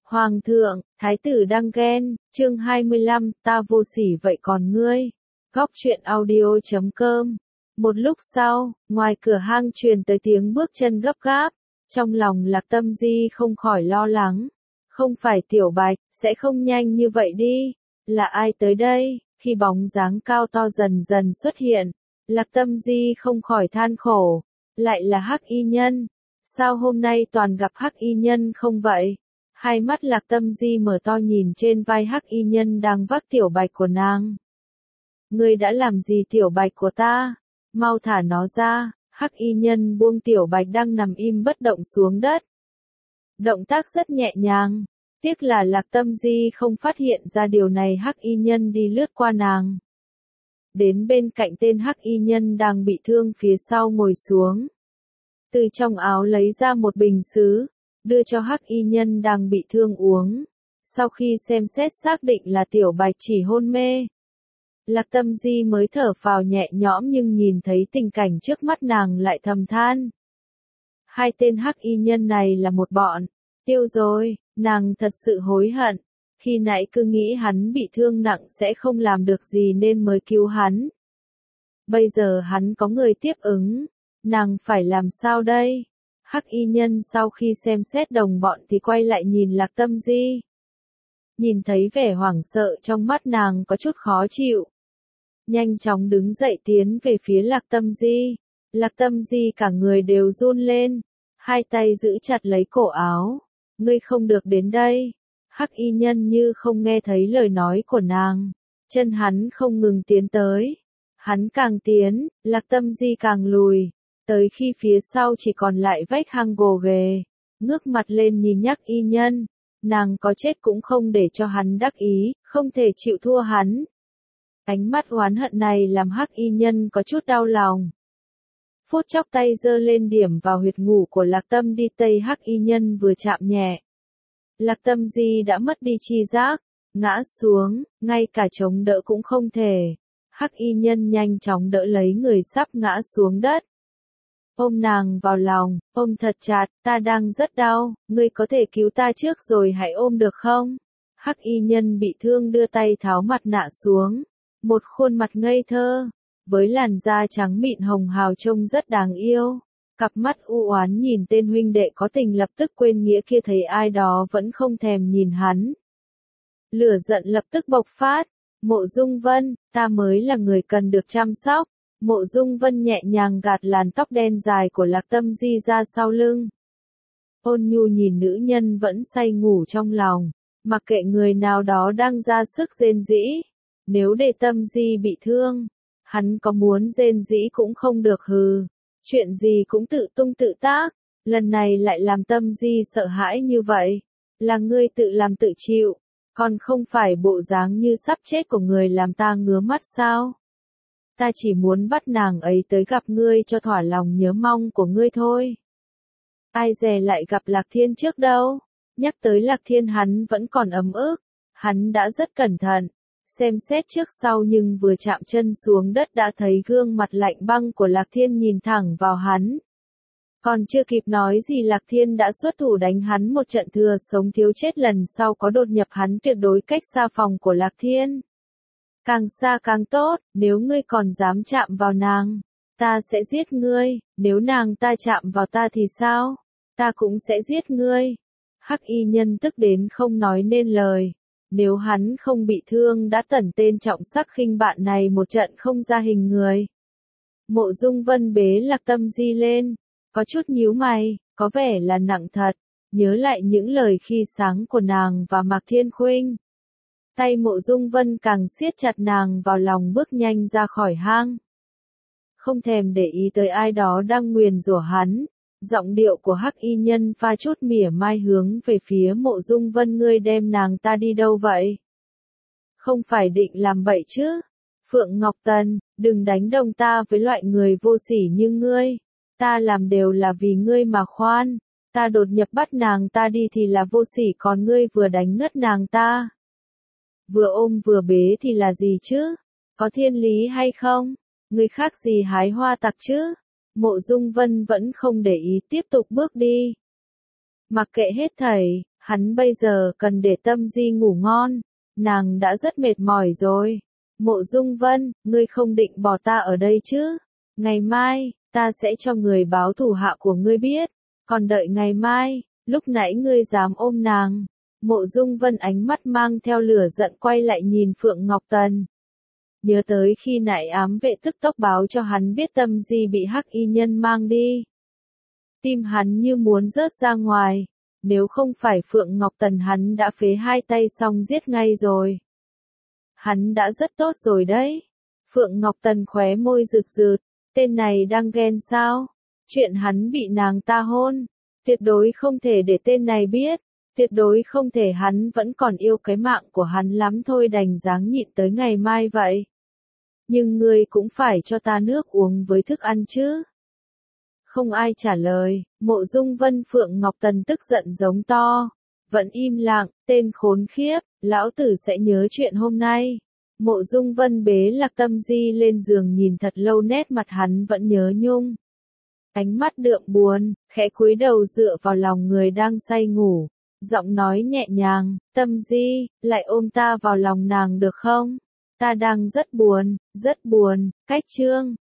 Hoàng thượng, thái tử đang ghen, chương 25, ta vô sỉ vậy còn ngươi. Góc truyện audio.com. Một lúc sau, ngoài cửa hang truyền tới tiếng bước chân gấp gáp, trong lòng Lạc Tâm Di không khỏi lo lắng. Không phải Tiểu Bạch, sẽ không nhanh như vậy đi. Là ai tới đây? Khi bóng dáng cao to dần dần xuất hiện, Lạc Tâm Di không khỏi than khổ. Lại là Hắc Y Nhân. Sao hôm nay toàn gặp Hắc Y Nhân không vậy? Hai mắt Lạc Tâm Di mở to nhìn trên vai Hắc Y Nhân đang vác Tiểu Bạch của nàng. Ngươi đã làm gì Tiểu Bạch của ta? Mau thả nó ra. Hắc Y Nhân buông Tiểu Bạch đang nằm im bất động xuống đất. Động tác rất nhẹ nhàng. Tiếc là Lạc Tâm Di không phát hiện ra điều này. Hắc Y Nhân đi lướt qua nàng. Đến bên cạnh tên Hắc Y Nhân đang bị thương phía sau ngồi xuống. Từ trong áo lấy ra một bình sứ, đưa cho Hắc Y Nhân đang bị thương uống. Sau khi xem xét xác định là Tiểu Bạch chỉ hôn mê, Lạc Tâm Di mới thở phào nhẹ nhõm, nhưng nhìn thấy tình cảnh trước mắt nàng lại thầm than. Hai tên Hắc Y Nhân này là một bọn. Tiêu rồi, nàng thật sự hối hận. Khi nãy cứ nghĩ hắn bị thương nặng sẽ không làm được gì nên mới cứu hắn. Bây giờ hắn có người tiếp ứng. Nàng phải làm sao đây? Hắc Y Nhân sau khi xem xét đồng bọn thì quay lại nhìn Lạc Tâm Di. Nhìn thấy vẻ hoảng sợ trong mắt nàng có chút khó chịu. Nhanh chóng đứng dậy tiến về phía Lạc Tâm Di. Lạc Tâm Di cả người đều run lên. Hai tay giữ chặt lấy cổ áo. Ngươi không được đến đây. Hắc Y Nhân như không nghe thấy lời nói của nàng. Chân hắn không ngừng tiến tới. Hắn càng tiến, Lạc Tâm Di càng lùi. Tới khi phía sau chỉ còn lại vách hang gồ ghề, ngước mặt lên nhìn Hắc Y Nhân, nàng có chết cũng không để cho hắn đắc ý, không thể chịu thua hắn. Ánh mắt oán hận này làm Hắc Y Nhân có chút đau lòng. Phút chốc tay giơ lên điểm vào huyệt ngủ của Lạc Tâm Di. Tay Hắc Y Nhân vừa chạm nhẹ, Lạc Tâm Di đã mất đi tri giác, ngã xuống, ngay cả chống đỡ cũng không thể. Hắc Y Nhân nhanh chóng đỡ lấy người sắp ngã xuống đất. Ôm nàng vào lòng, ôm thật chặt, ta đang rất đau, ngươi có thể cứu ta trước rồi hãy ôm được không? Hắc Y Nhân bị thương đưa tay tháo mặt nạ xuống, một khuôn mặt ngây thơ, với làn da trắng mịn hồng hào trông rất đáng yêu. Cặp mắt u oán nhìn tên huynh đệ có tình lập tức quên nghĩa kia, thấy ai đó vẫn không thèm nhìn hắn. Lửa giận lập tức bộc phát, Mộ Dung Vân, ta mới là người cần được chăm sóc. Mộ Dung Vân nhẹ nhàng gạt làn tóc đen dài của Lạc Tâm Di ra sau lưng. Ôn nhu nhìn nữ nhân vẫn say ngủ trong lòng, mặc kệ người nào đó đang ra sức rên rỉ. Nếu để Tâm Di bị thương, hắn có muốn rên rỉ cũng không được hừ. Chuyện gì cũng tự tung tự tác, lần này lại làm Tâm Di sợ hãi như vậy. Là ngươi tự làm tự chịu, còn không phải bộ dáng như sắp chết của người làm ta ngứa mắt sao? Ta chỉ muốn bắt nàng ấy tới gặp ngươi cho thỏa lòng nhớ mong của ngươi thôi. Ai dè lại gặp Lạc Thiên trước đâu. Nhắc tới Lạc Thiên hắn vẫn còn ấm ức. Hắn đã rất cẩn thận, xem xét trước sau, nhưng vừa chạm chân xuống đất đã thấy gương mặt lạnh băng của Lạc Thiên nhìn thẳng vào hắn. Còn chưa kịp nói gì Lạc Thiên đã xuất thủ đánh hắn một trận thừa sống thiếu chết, lần sau có đột nhập hắn tuyệt đối cách xa phòng của Lạc Thiên. Càng xa càng tốt, nếu ngươi còn dám chạm vào nàng, ta sẽ giết ngươi, nếu nàng ta chạm vào ta thì sao? Ta cũng sẽ giết ngươi. Hắc Y Nhân tức đến không nói nên lời, nếu hắn không bị thương đã tẩn tên trọng sắc khinh bạn này một trận không ra hình người. Mộ Dung Vân bế Lạc Tâm Di lên, có chút nhíu mày, có vẻ là nặng thật, nhớ lại những lời khi sáng của nàng và Mạc Thiên Khuynh. Tay Mộ Dung Vân càng siết chặt nàng vào lòng, bước nhanh ra khỏi hang. Không thèm để ý tới ai đó đang nguyền rủa hắn, giọng điệu của Hắc Y Nhân pha chút mỉa mai hướng về phía Mộ Dung Vân, ngươi đem nàng ta đi đâu vậy? Không phải định làm bậy chứ? Phượng Ngọc Tần, đừng đánh đồng ta với loại người vô sỉ như ngươi. Ta làm đều là vì ngươi mà khoan. Ta đột nhập bắt nàng ta đi thì là vô sỉ, còn ngươi vừa đánh ngất nàng ta, vừa ôm vừa bế thì là gì chứ? Có thiên lý hay không? Người khác gì hái hoa tặc chứ? Mộ Dung Vân vẫn không để ý, tiếp tục bước đi. Mặc kệ hết thảy, Hắn bây giờ cần để Tâm Di ngủ ngon, nàng đã rất mệt mỏi rồi. Mộ Dung Vân, ngươi không định bỏ ta ở đây chứ? Ngày mai, ta sẽ cho người báo thủ hạ của ngươi biết, còn đợi ngày mai, lúc nãy ngươi dám ôm nàng. Mộ Dung Vân ánh mắt mang theo lửa giận quay lại nhìn Phượng Ngọc Tần. Nhớ tới khi nãy ám vệ tức tốc báo cho hắn biết Tâm Di bị hắc y nhân mang đi. Tim hắn như muốn rớt ra ngoài, nếu không phải Phượng Ngọc Tần hắn đã phế hai tay xong giết ngay rồi. Hắn đã rất tốt rồi đấy. Phượng Ngọc Tần khóe môi rực rực, tên này đang ghen sao? Chuyện hắn bị nàng ta hôn, tuyệt đối không thể để tên này biết, tuyệt đối không thể, hắn vẫn còn yêu cái mạng của hắn lắm thôi, đành dáng nhịn tới ngày mai vậy. Nhưng ngươi cũng phải cho ta nước uống với thức ăn chứ. Không ai trả lời, Mộ Dung Vân. Phượng Ngọc Tần tức giận giống to, vẫn im lặng, tên khốn khiếp, lão tử sẽ nhớ chuyện hôm nay. Mộ Dung Vân bế Lạc Tâm Di lên giường nhìn thật lâu, nét mặt hắn vẫn nhớ nhung. Ánh mắt đượm buồn, khẽ cúi đầu dựa vào lòng người đang say ngủ, giọng nói nhẹ nhàng, Tâm Di, lại ôm ta vào lòng nàng được không? Ta đang rất buồn, cách chương.